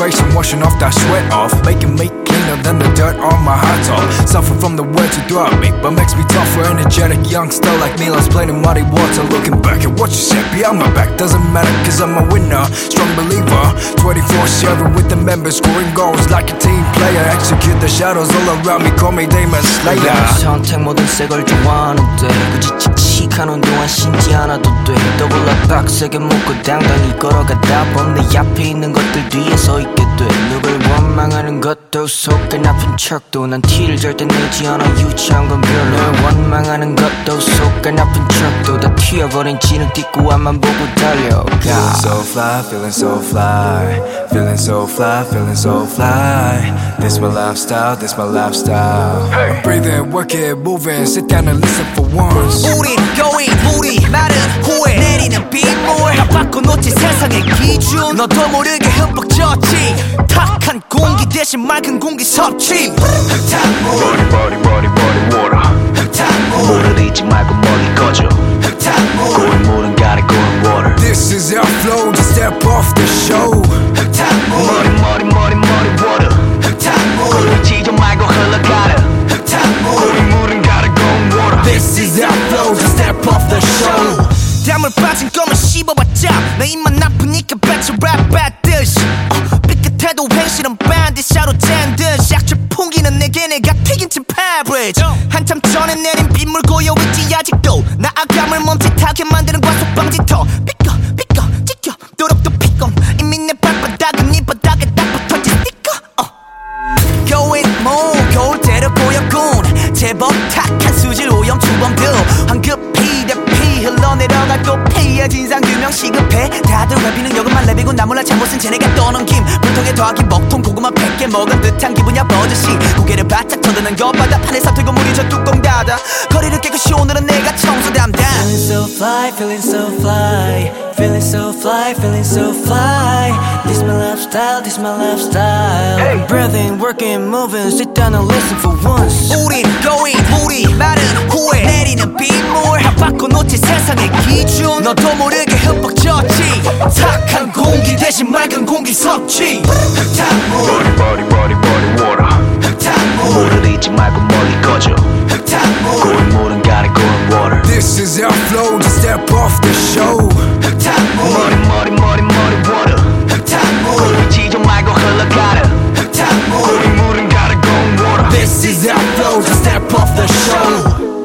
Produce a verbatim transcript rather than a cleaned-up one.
perspiration, washing off that sweat off, making me cleaner than the dirt on my hot top. Suffer from the words you throw at me, but makes me tougher. Energetic youngster like me, lost playing in muddy water. Looking back at what you said behind my back doesn't matter, cause I'm a winner, strong believer. Twenty-four seven with the members, scoring goals like a team player. Execute the shadows all around me, call me Demon Slayer. 선택 모든 새걸 좋아하는데 굳이 칙칙하는 동안 신지 않아도 돼. 더블라 빡세게 묶고 당당히 걸어가다 보면 내 앞에 있는 것들 뒤에 서 있게 돼. 누굴 원망하는 것도 속에 나쁜 척도 난 티를 절대 내지 않아. 유치한 건 별로. 널 원망하는 것도 속에 나쁜 척도 다 튀어버린 지능 딛고 앞만 보고 달려가. Feeling so fly, feeling so fly, feeling so fly, feeling so fly. This my lifestyle, this my lifestyle. Hey. Breathing, working, moving, sit down and listen for once. 우린 going, 우리 말은 후회. 내리는 빗물 다 바꿔놓지 세상의 기준. 너도 모르게 흠뻑 젖지. 탁한 공기 대신 맑은 공기 섭취. 흙탕물 Body body body body water. 흙탕물 물을 잊지 말고 멀리 꺼져. 흙탕물 고인 물은 가리 고인 water. This is our flow, just step off the show. 흙탕물 머리 머리 머리 머리 water. 흙탕물 고인 지져 말고 흘러가라. 흙탕물 고인 물은 가리 고인 water. This is our flow, just step off the show. 땀을 빠진 껌을 씹어봤자 내 입만 나쁘니까 배치 랩 받듯이 어, 삐끗해도 행실은 반드시로 짠듯 약줄 풍기는 내게 내가 튀긴 침 패브리지 한참 전에 내린 빗물 고여있지 아직도 나아감을 멈칫하게 만드는 과속방지터 삐꺼 삐꺼 찢겨 도록도 피꺼 이미 내 발바닥은 이 바닥에 딱 붙어진 스티커 어. Going more 겨울 때려 보였군 제법 탁한 수질 오염 주범들 황급히 대피 흘러내려갈 또 피해 진상규명 시급해 다들 랩이는 여금만 랩이고 나 몰라 잘못은 쟤네가 떠넘김 불통에 더하기 먹통 고구마 백 개 먹은 듯한 기분이야 버젓이 고개를 바짝 터드는 곁바닥 판에서 들고 물이 저 뚜껑 닫아 거리를 깨끗이 오늘은 내가 청소 담당 Feeling so fly, feeling so fly, feeling so fly, feeling so fly. This my lifestyle, this my lifestyle. I'm breathing, working, moving, sit down and listen for once. 우린 going, 우리 말은 후회. 내리는 빗물 다 바꿔놓지 세상의 기준. 너도 모르게 흠뻑 젖지. 탁한 공기 대신 맑은 공기 섭취. 흙탕물 Body body body body water. 흙탕물 물을 잊지 말고 멀리 꺼져. 흙탕물 고인 물은 가리 고인 water. This is our flow, just step off the show. 흙탕물 머리 머리 머리 머리 water. 흙탕물 고인 지져 말고 흘러가라. 흙탕물 고인 물은 가리 고인 water. This is our flow, just step off the show.